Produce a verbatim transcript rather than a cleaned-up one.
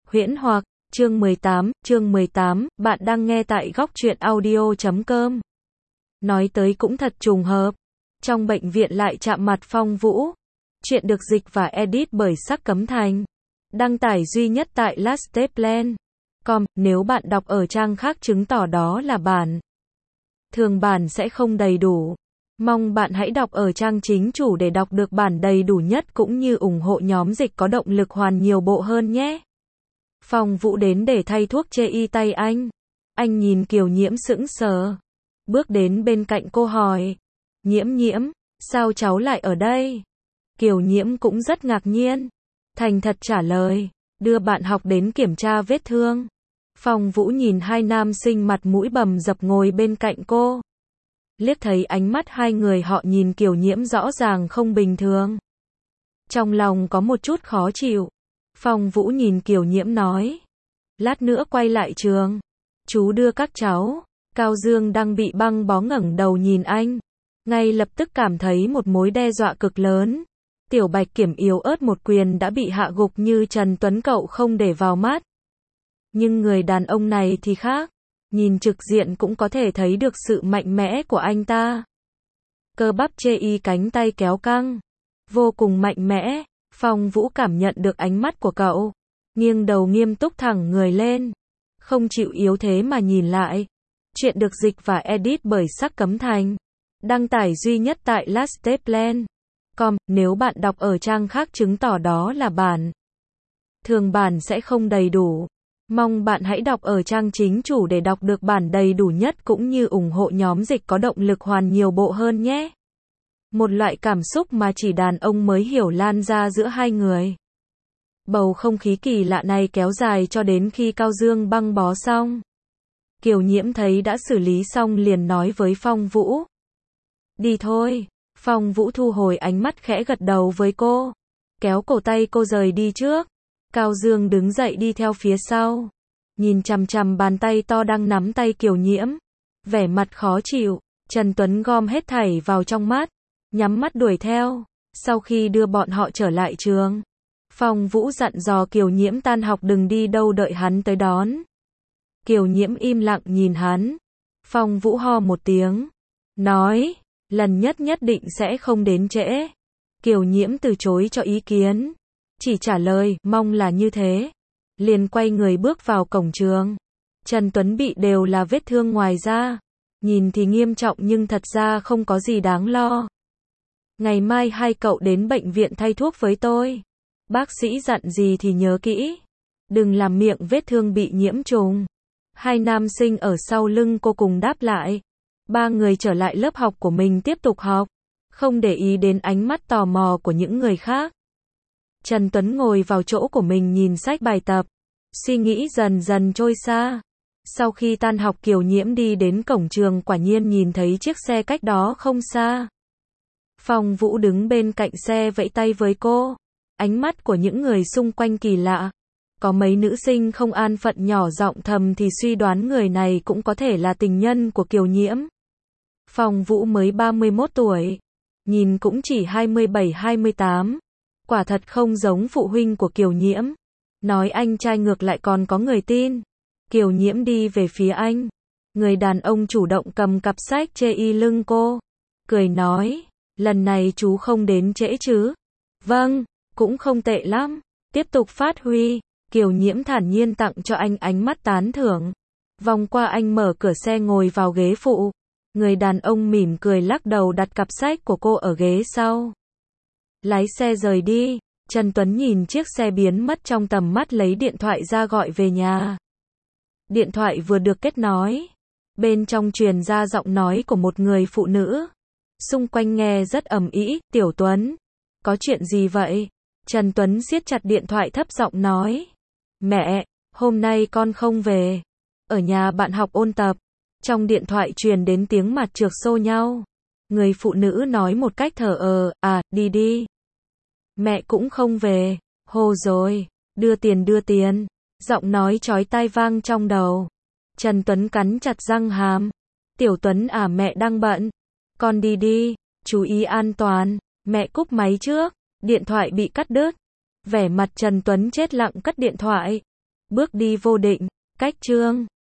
Huyễn hoặc, chương mười tám, chương mười tám, bạn đang nghe tại góc truyện audio chấm com. Nói tới cũng thật trùng hợp. Trong bệnh viện lại chạm mặt Phong Vũ. Chuyện được dịch và edit bởi Sắc Cấm Thành. Đăng tải duy nhất tại lasteplan chấm com, nếu bạn đọc ở trang khác chứng tỏ đó là bản. Thường bản sẽ không đầy đủ. Mong bạn hãy đọc ở trang chính chủ để đọc được bản đầy đủ nhất cũng như ủng hộ nhóm dịch có động lực hoàn nhiều bộ hơn nhé. Phong Vũ đến để thay thuốc chê y tay anh. Anh nhìn Kiều Nhiễm sững sờ. Bước đến bên cạnh cô hỏi. Nhiễm Nhiễm, sao cháu lại ở đây? Kiều Nhiễm cũng rất ngạc nhiên. Thành thật trả lời, đưa bạn học đến kiểm tra vết thương. Phong Vũ nhìn hai nam sinh mặt mũi bầm dập ngồi bên cạnh cô. Liếc thấy ánh mắt hai người họ nhìn Kiều Nhiễm rõ ràng không bình thường. Trong lòng có một chút khó chịu. Phong Vũ nhìn Kiều Nhiễm nói. Lát nữa quay lại trường. Chú đưa các cháu. Cao Dương đang bị băng bó ngẩng đầu nhìn anh. Ngay lập tức cảm thấy một mối đe dọa cực lớn. Tiểu Bạch Kiểm yếu ớt một quyền đã bị hạ gục như Trần Tuấn cậu không để vào mắt. Nhưng người đàn ông này thì khác. Nhìn trực diện cũng có thể thấy được sự mạnh mẽ của anh ta. Cơ bắp chê y cánh tay kéo căng. Vô cùng mạnh mẽ. Phong Vũ cảm nhận được ánh mắt của cậu. Nghiêng đầu nghiêm túc thẳng người lên. Không chịu yếu thế mà nhìn lại. Chuyện được dịch và edit bởi Sắc Cấm Thành. Đăng tải duy nhất tại lasteplan chấm com, nếu bạn đọc ở trang khác chứng tỏ đó là bản. Thường bản sẽ không đầy đủ. Mong bạn hãy đọc ở trang chính chủ để đọc được bản đầy đủ nhất cũng như ủng hộ nhóm dịch có động lực hoàn nhiều bộ hơn nhé. Một loại cảm xúc mà chỉ đàn ông mới hiểu lan ra giữa hai người. Bầu không khí kỳ lạ này kéo dài cho đến khi Cao Dương băng bó xong. Kiều Nhiễm thấy đã xử lý xong liền nói với Phong Vũ. Đi thôi. Phong Vũ thu hồi ánh mắt khẽ gật đầu với cô. Kéo cổ tay cô rời đi trước. Cao Dương đứng dậy đi theo phía sau. Nhìn chằm chằm bàn tay to đang nắm tay Kiều Nhiễm. Vẻ mặt khó chịu. Trần Tuấn gom hết thảy vào trong mắt. Nhắm mắt đuổi theo. Sau khi đưa bọn họ trở lại trường. Phong Vũ dặn dò Kiều Nhiễm tan học đừng đi đâu đợi hắn tới đón. Kiều Nhiễm im lặng nhìn hắn. Phong Vũ ho một tiếng. Nói. Lần nhất nhất định sẽ không đến trễ. Kiều Nhiễm từ chối cho ý kiến. Chỉ trả lời, mong là như thế. Liền quay người bước vào cổng trường. Trần Tuấn bị đều là vết thương ngoài da. Nhìn thì nghiêm trọng nhưng thật ra không có gì đáng lo. Ngày mai hai cậu đến bệnh viện thay thuốc với tôi. Bác sĩ dặn gì thì nhớ kỹ. Đừng làm miệng vết thương bị nhiễm trùng. Hai nam sinh ở sau lưng cô cùng đáp lại. Ba người trở lại lớp học của mình tiếp tục học. Không để ý đến ánh mắt tò mò của những người khác. Trần Tuấn ngồi vào chỗ của mình nhìn sách bài tập. Suy nghĩ dần dần trôi xa. Sau khi tan học Kiều Nhiễm đi đến cổng trường quả nhiên nhìn thấy chiếc xe cách đó không xa. Phong Vũ đứng bên cạnh xe vẫy tay với cô. Ánh mắt của những người xung quanh kỳ lạ. Có mấy nữ sinh không an phận nhỏ giọng thầm thì suy đoán người này cũng có thể là tình nhân của Kiều Nhiễm. Phong Vũ mới ba mươi mốt tuổi. Nhìn cũng chỉ hai mươi bảy hai mươi tám. Quả thật không giống phụ huynh của Kiều Nhiễm. Nói anh trai ngược lại còn có người tin. Kiều Nhiễm đi về phía anh. Người đàn ông chủ động cầm cặp sách chê y lưng cô. Cười nói. Lần này chú không đến trễ chứ? Vâng, cũng không tệ lắm. Tiếp tục phát huy. Kiều Nhiễm thản nhiên tặng cho anh ánh mắt tán thưởng. Vòng qua anh mở cửa xe ngồi vào ghế phụ. Người đàn ông mỉm cười lắc đầu đặt cặp sách của cô ở ghế sau. Lái xe rời đi. Trần Tuấn nhìn chiếc xe biến mất trong tầm mắt lấy điện thoại ra gọi về nhà. Điện thoại vừa được kết nối. Bên trong truyền ra giọng nói của một người phụ nữ. Xung quanh nghe rất ầm ĩ. Tiểu Tuấn. Có chuyện gì vậy? Trần Tuấn siết chặt điện thoại thấp giọng nói. Mẹ, hôm nay con không về. Ở nhà bạn học ôn tập. Trong điện thoại truyền đến tiếng mặt trược xô nhau. Người phụ nữ nói một cách thờ ơ, à, đi đi. Mẹ cũng không về. Hồ rồi. Đưa tiền đưa tiền. Giọng nói chói tai vang trong đầu. Trần Tuấn cắn chặt răng hàm. Tiểu Tuấn à mẹ đang bận. Con đi đi. Chú ý an toàn. Mẹ cúp máy trước. Điện thoại bị cắt đứt. Vẻ mặt Trần Tuấn chết lặng cất điện thoại. Bước đi vô định. Cách chương